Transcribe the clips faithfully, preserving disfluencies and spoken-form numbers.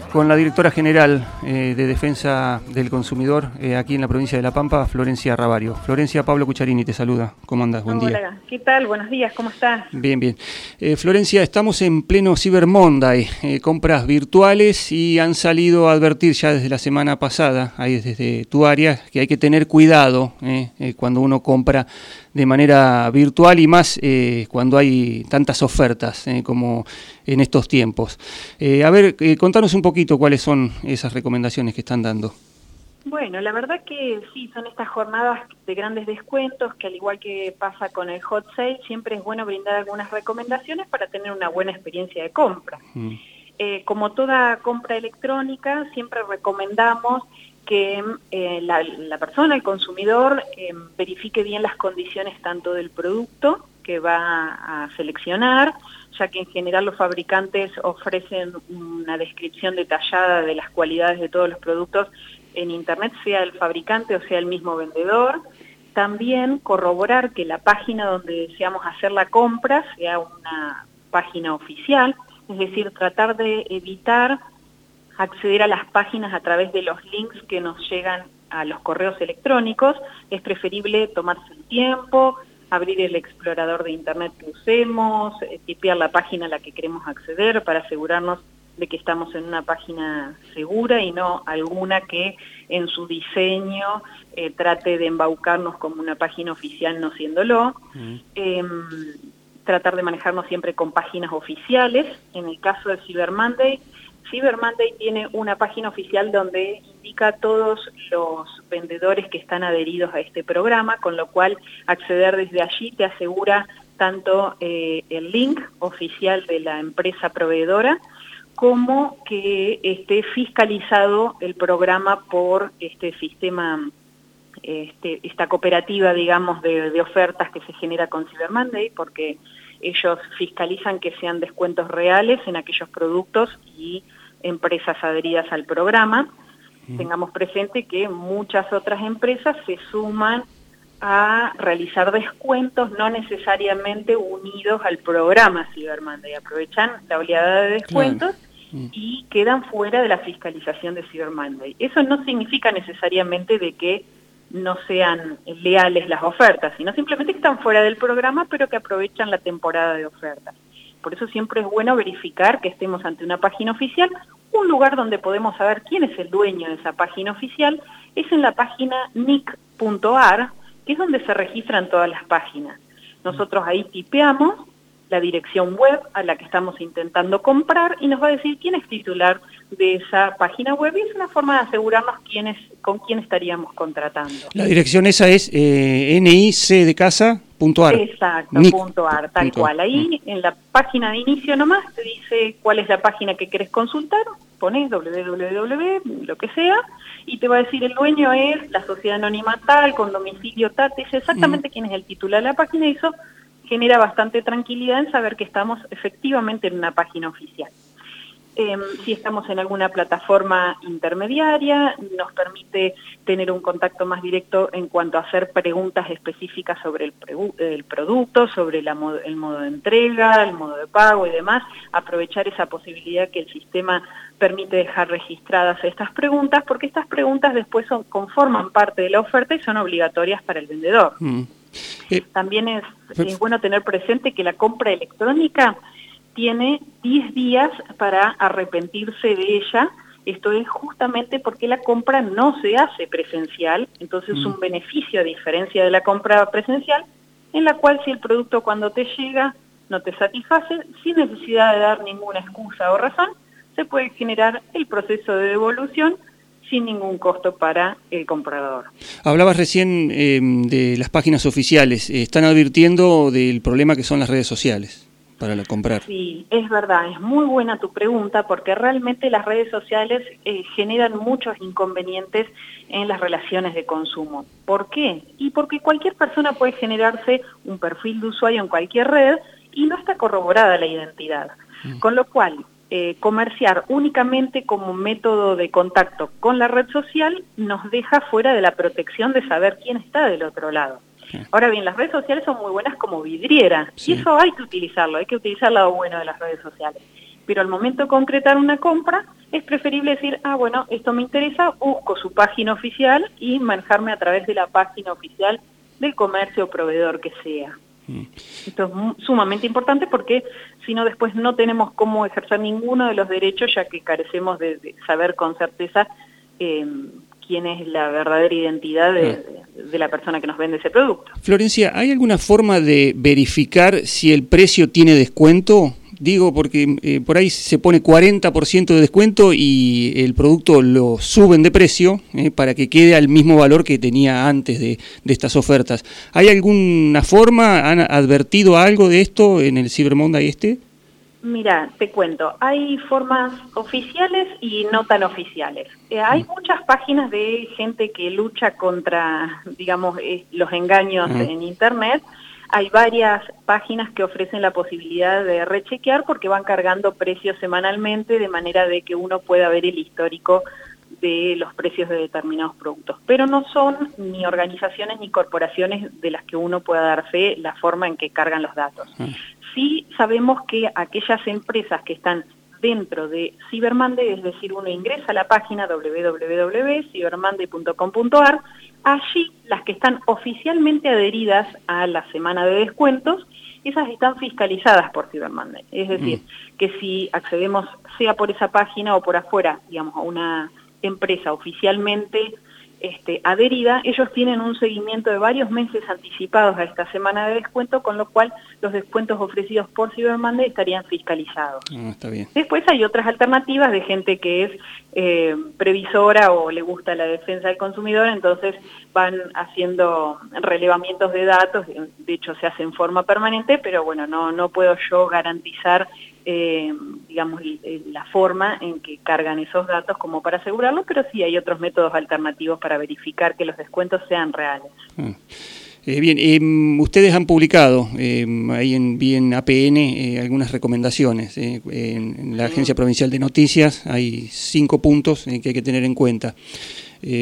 con la directora general eh, de Defensa del Consumidor eh, aquí en la provincia de La Pampa, Florencia Ravario. Florencia, Pablo Cucharini te saluda. ¿Cómo andas? Buen día. Hola, ¿qué tal? Buenos días, ¿cómo estás? Bien, bien. Eh, Florencia, estamos en pleno Cyber Monday, eh, compras virtuales, y han salido a advertir ya desde la semana pasada, ahí desde tu área, que hay que tener cuidado eh, eh, cuando uno compra de manera virtual y más eh, cuando hay tantas ofertas eh, como en estos tiempos. Eh, a ver, eh, contanos un poquito cuáles son esas recomendaciones que están dando. Bueno, la verdad que sí, son estas jornadas de grandes descuentos que, al igual que pasa con el hot sale, siempre es bueno brindar algunas recomendaciones para tener una buena experiencia de compra. Mm. Eh, como toda compra electrónica, siempre recomendamos que eh, la, la persona, el consumidor, eh, verifique bien las condiciones tanto del producto que va a seleccionar, ya que en general los fabricantes ofrecen una descripción detallada de las cualidades de todos los productos en internet, sea el fabricante o sea el mismo vendedor. También corroborar que la página donde deseamos hacer la compra sea una página oficial, es decir, tratar de evitar acceder a las páginas a través de los links que nos llegan a los correos electrónicos. Es preferible tomarse el tiempo, abrir el explorador de internet que usemos, tipear la página a la que queremos acceder para asegurarnos de que estamos en una página segura y no alguna que en su diseño eh, trate de embaucarnos como una página oficial no siéndolo. Mm. Eh, tratar de manejarnos siempre con páginas oficiales. En el caso de Cyber Monday, Cyber Monday tiene una página oficial donde indica a todos los vendedores que están adheridos a este programa, con lo cual acceder desde allí te asegura tanto eh, el link oficial de la empresa proveedora, como que esté fiscalizado el programa por este sistema, este, esta cooperativa, digamos, de, de ofertas que se genera con Cyber Monday, porque ellos fiscalizan que sean descuentos reales en aquellos productos y empresas adheridas al programa. Mm. Tengamos presente que muchas otras empresas se suman a realizar descuentos no necesariamente unidos al programa Cyber Monday. Aprovechan la oleada de descuentos. Claro. Y quedan fuera de la fiscalización de Cyber Monday. Eso no significa necesariamente de que no sean leales las ofertas, sino simplemente que están fuera del programa, pero que aprovechan la temporada de ofertas. Por eso siempre es bueno verificar que estemos ante una página oficial. Un lugar donde podemos saber quién es el dueño de esa página oficial es en la página N I C punto A R, que es donde se registran todas las páginas. Nosotros ahí tipeamos la dirección web a la que estamos intentando comprar y nos va a decir quién es titular de esa página web, y es una forma de asegurarnos quién es, con quién estaríamos contratando. La dirección esa es eh, N I C de casa punto A R. Exacto, punto A R, tal punto cual. Ahí en la página de inicio nomás te dice cuál es la página que querés consultar, pones www, lo que sea, y te va a decir el dueño es la sociedad anónima tal, con domicilio tal, te dice exactamente mm. quién es el titular de la página, y eso genera bastante tranquilidad en saber que estamos efectivamente en una página oficial. Eh, si estamos en alguna plataforma intermediaria, nos permite tener un contacto más directo en cuanto a hacer preguntas específicas sobre el, el producto, sobre la modo, el modo de entrega, el modo de pago y demás. Aprovechar esa posibilidad que el sistema permite dejar registradas estas preguntas, porque estas preguntas después son, conforman parte de la oferta y son obligatorias para el vendedor. Mm. Eh, También es, es bueno tener presente que la compra electrónica tiene diez días para arrepentirse de ella. Esto es justamente porque la compra no se hace presencial, entonces es mm. un beneficio a diferencia de la compra presencial, en la cual si el producto cuando te llega no te satisface, sin necesidad de dar ninguna excusa o razón, se puede generar el proceso de devolución sin ningún costo para el comprador. Hablabas recién eh, de las páginas oficiales. Están advirtiendo del problema que son las redes sociales para la comprar. Sí, es verdad, es muy buena tu pregunta, porque realmente las redes sociales eh, generan muchos inconvenientes en las relaciones de consumo. ¿Por qué? Y porque cualquier persona puede generarse un perfil de usuario en cualquier red y no está corroborada la identidad. Mm. Con lo cual, Eh, comerciar únicamente como método de contacto con la red social nos deja fuera de la protección de saber quién está del otro lado. Sí. Ahora bien, las redes sociales son muy buenas como vidriera, sí. Y eso hay que utilizarlo, hay que utilizar el lado bueno de las redes sociales. pero al momento de concretar una compra es preferible decir, ah, bueno, esto me interesa, busco su página oficial y manejarme a través de la página oficial del comercio o proveedor que sea. Mm. Esto es sumamente importante porque si no después no tenemos cómo ejercer ninguno de los derechos, ya que carecemos de, de saber con certeza eh, quién es la verdadera identidad de, de, de la persona que nos vende ese producto. Florencia, ¿hay alguna forma de verificar si el precio tiene descuento? Digo, porque eh, por ahí se pone cuarenta por ciento de descuento y el producto lo suben de precio eh, para que quede al mismo valor que tenía antes de, de estas ofertas. ¿Hay alguna forma? ¿Han advertido algo de esto en el Cyber Monday este? Mira, te cuento, hay formas oficiales y no tan oficiales. Eh, hay muchas páginas de gente que lucha contra, digamos, eh, los engaños uh-huh. en Internet. Hay varias páginas que ofrecen la posibilidad de rechequear porque van cargando precios semanalmente de manera de que uno pueda ver el histórico de los precios de determinados productos. Pero no son ni organizaciones ni corporaciones de las que uno pueda dar fe la forma en que cargan los datos. Sí sabemos que aquellas empresas que están dentro de Cyber Monday, es decir, uno ingresa a la página doble u doble u doble u punto cyber monday punto com punto a r, allí las que están oficialmente adheridas a la semana de descuentos, esas están fiscalizadas por Cyber Monday. Es decir, mm. que si accedemos sea por esa página o por afuera, digamos, a una empresa oficialmente este, adherida, ellos tienen un seguimiento de varios meses anticipados a esta semana de descuento, con lo cual los descuentos ofrecidos por Cyber Monday estarían fiscalizados. Ah, está bien. Después hay otras alternativas de gente que es eh, previsora o le gusta la defensa del consumidor, entonces van haciendo relevamientos de datos, de hecho se hace en forma permanente, pero bueno, no, no puedo yo garantizar Eh, digamos, la forma en que cargan esos datos como para asegurarlo, pero sí hay otros métodos alternativos para verificar que los descuentos sean reales. Ah. Eh, bien, eh, ustedes han publicado eh, ahí en bien A P N eh, algunas recomendaciones. Eh, en, en la sí. Agencia Provincial de Noticias hay cinco puntos eh, que hay que tener en cuenta. Eh,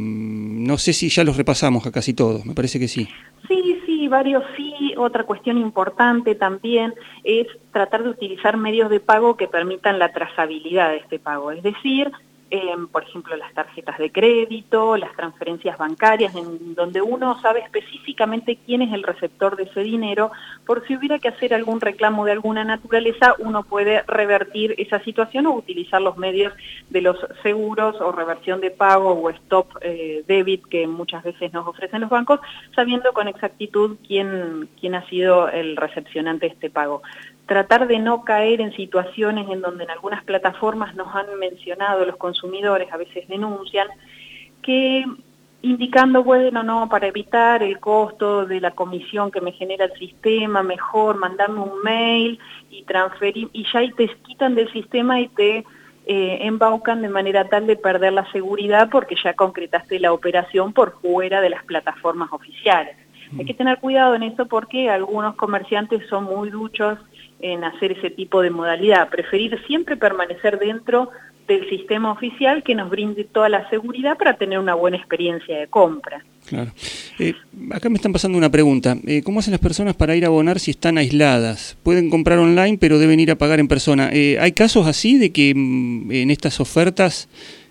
no sé si ya los repasamos a casi todos, me parece que sí. Sí, sí, varios sí. Otra cuestión importante también es tratar de utilizar medios de pago que permitan la trazabilidad de este pago, es decir, eh, por ejemplo, las tarjetas de crédito, las transferencias bancarias, en donde uno sabe específicamente quién es el receptor de ese dinero, por si hubiera que hacer algún reclamo de alguna naturaleza, uno puede revertir esa situación o utilizar los medios de los seguros o reversión de pago o stop eh, debit que muchas veces nos ofrecen los bancos, sabiendo con exactitud quién, quién ha sido el recepcionante de este pago. Tratar de no caer en situaciones en donde en algunas plataformas nos han mencionado los consumidores, a veces denuncian, que indicando, bueno, no, para evitar el costo de la comisión que me genera el sistema, mejor mandarme un mail y transferir, y ya ahí te quitan del sistema y te eh, embaucan de manera tal de perder la seguridad porque ya concretaste la operación por fuera de las plataformas oficiales. Mm. Hay que tener cuidado en eso porque algunos comerciantes son muy duchos en hacer ese tipo de modalidad, preferir siempre permanecer dentro del sistema oficial que nos brinde toda la seguridad para tener una buena experiencia de compra. Claro. Eh, acá me están pasando una pregunta. Eh, ¿Cómo hacen las personas para ir a abonar si están aisladas? Pueden comprar online, pero deben ir a pagar en persona. Eh, ¿Hay casos así de que mm, en estas ofertas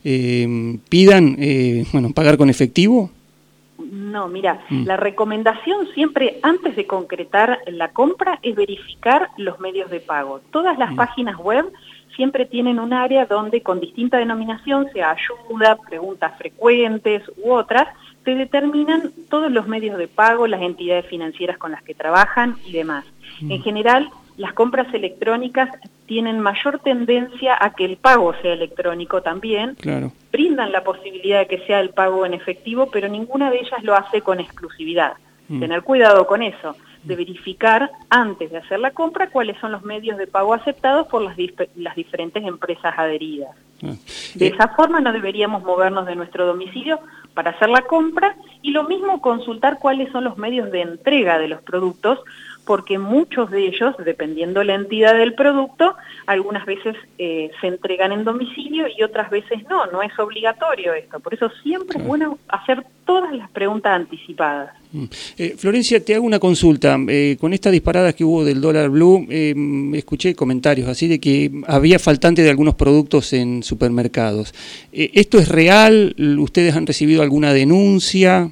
eh, pidan eh, bueno, pagar con efectivo? No, mira, mm. la recomendación siempre antes de concretar la compra es verificar los medios de pago. Todas las mm. páginas web siempre tienen un área donde con distinta denominación, sea ayuda, preguntas frecuentes u otras, te determinan todos los medios de pago, las entidades financieras con las que trabajan y demás. Mm. En general, las compras electrónicas tienen mayor tendencia a que el pago sea electrónico también. Claro. Brindan la posibilidad de que sea el pago en efectivo, pero ninguna de ellas lo hace con exclusividad. Mm. Tener cuidado con eso, de verificar antes de hacer la compra cuáles son los medios de pago aceptados por las, las diferentes empresas adheridas. Ah. De esa forma no deberíamos movernos de nuestro domicilio para hacer la compra y lo mismo consultar cuáles son los medios de entrega de los productos, porque muchos de ellos, dependiendo la entidad del producto, algunas veces eh, se entregan en domicilio y otras veces no, no es obligatorio esto. Por eso siempre claro. es bueno hacer todas las preguntas anticipadas. Eh, Florencia, te hago una consulta. Eh, con esta disparada que hubo del dólar blue, eh, escuché comentarios así de que había faltante de algunos productos en supermercados. Eh, ¿Esto es real? ¿Ustedes han recibido alguna denuncia?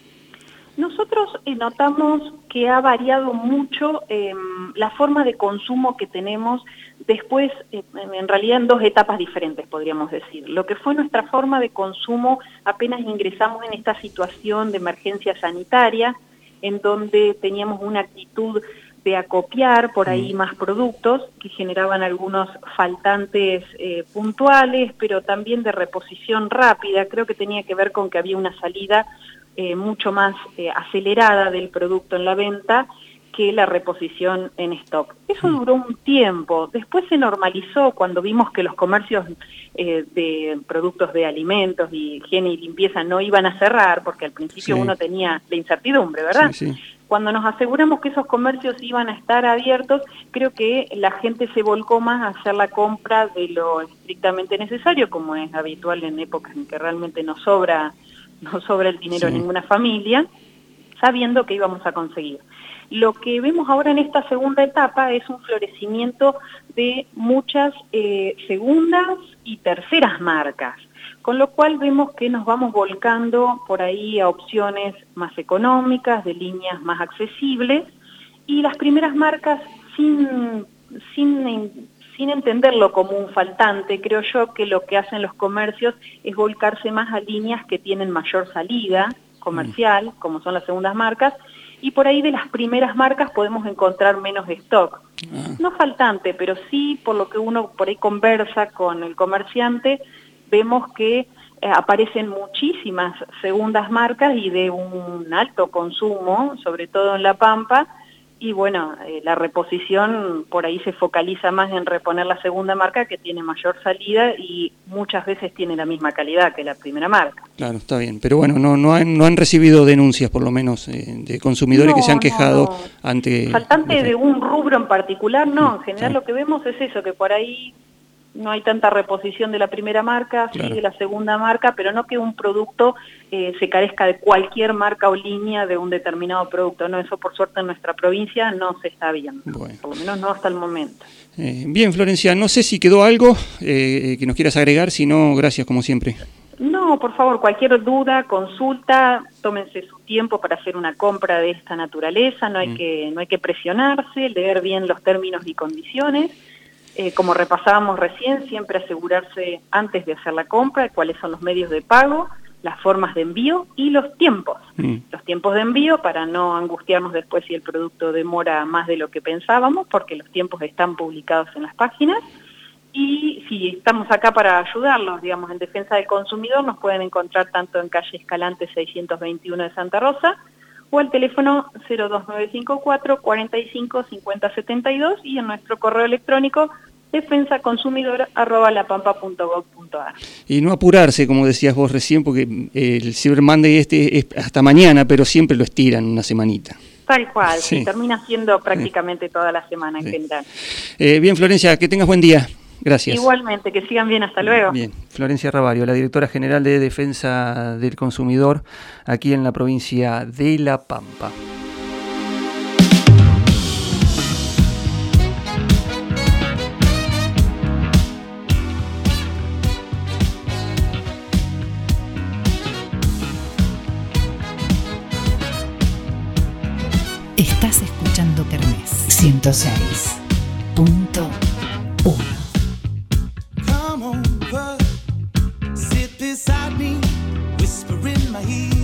Nosotros eh, notamos que ha variado mucho eh, la forma de consumo que tenemos después, eh, en realidad en dos etapas diferentes, podríamos decir. Lo que fue nuestra forma de consumo apenas ingresamos en esta situación de emergencia sanitaria, en donde teníamos una actitud de acopiar por ahí más productos que generaban algunos faltantes eh, puntuales, pero también de reposición rápida. Creo que tenía que ver con que había una salida eh, mucho más eh, acelerada del producto en la venta que la reposición en stock. Eso duró un tiempo, después se normalizó cuando vimos que los comercios eh, de productos de alimentos y higiene y limpieza no iban a cerrar, porque al principio sí. uno tenía la incertidumbre, ¿verdad? Sí, sí. Cuando nos aseguramos que esos comercios iban a estar abiertos, creo que la gente se volcó más a hacer la compra de lo estrictamente necesario, como es habitual en épocas en que realmente no sobra, no sobra el dinero sí. en ninguna familia, sabiendo que íbamos a conseguir. Lo que vemos ahora en esta segunda etapa es un florecimiento de muchas eh, segundas y terceras marcas, con lo cual vemos que nos vamos volcando por ahí a opciones más económicas, de líneas más accesibles, y las primeras marcas, sin, sin, sin entenderlo como un faltante, creo yo que lo que hacen los comercios es volcarse más a líneas que tienen mayor salida comercial, mm. como son las segundas marcas, y por ahí de las primeras marcas podemos encontrar menos stock. Ah. No faltante, pero sí por lo que uno por ahí conversa con el comerciante, vemos que eh, aparecen muchísimas segundas marcas y de un alto consumo, sobre todo en La Pampa, y bueno, eh, la reposición por ahí se focaliza más en reponer la segunda marca que tiene mayor salida y muchas veces tiene la misma calidad que la primera marca. Claro, está bien, pero bueno, no no han, no han recibido denuncias por lo menos eh, de consumidores no, que se han quejado no, no. ante... Faltante de un rubro en particular, no, en general sí. lo que vemos es eso, que por ahí no hay tanta reposición de la primera marca, claro. sí de la segunda marca, pero no que un producto eh, se carezca de cualquier marca o línea de un determinado producto. No, eso por suerte en nuestra provincia no se está viendo, bueno. por lo menos no hasta el momento. Eh, bien, Florencia, no sé si quedó algo eh, que nos quieras agregar, si no, gracias como siempre. No, por favor, cualquier duda, consulta, tómense su tiempo para hacer una compra de esta naturaleza, no hay, mm. que, no hay que presionarse, leer bien los términos y condiciones. Eh, como repasábamos recién, siempre asegurarse antes de hacer la compra cuáles son los medios de pago, las formas de envío y los tiempos. Mm. Los tiempos de envío para no angustiarnos después si el producto demora más de lo que pensábamos, porque los tiempos están publicados en las páginas. Y si estamos acá para ayudarlos, digamos, en defensa del consumidor, nos pueden encontrar tanto en calle Escalante seiscientos veintiuno de Santa Rosa, o al teléfono cero dos nueve cinco cuatro, cuarenta y cinco, cincuenta setenta y dos y en nuestro correo electrónico defensa consumidor arroba lapampa punto gob punto ar. Y no apurarse, como decías vos recién, porque el Cyber Monday este es hasta mañana, pero siempre lo estiran una semanita. Tal cual, sí. termina siendo prácticamente sí. toda la semana en sí. general. Eh, bien, Florencia, que tengas buen día. Gracias. Igualmente, que sigan bien, hasta luego. Bien, Florencia Ravario, la directora general de Defensa del Consumidor aquí en la provincia de La Pampa. Estás escuchando Kermés ciento seis punto uno. Come on, bud, sit beside me, whisper in my ear.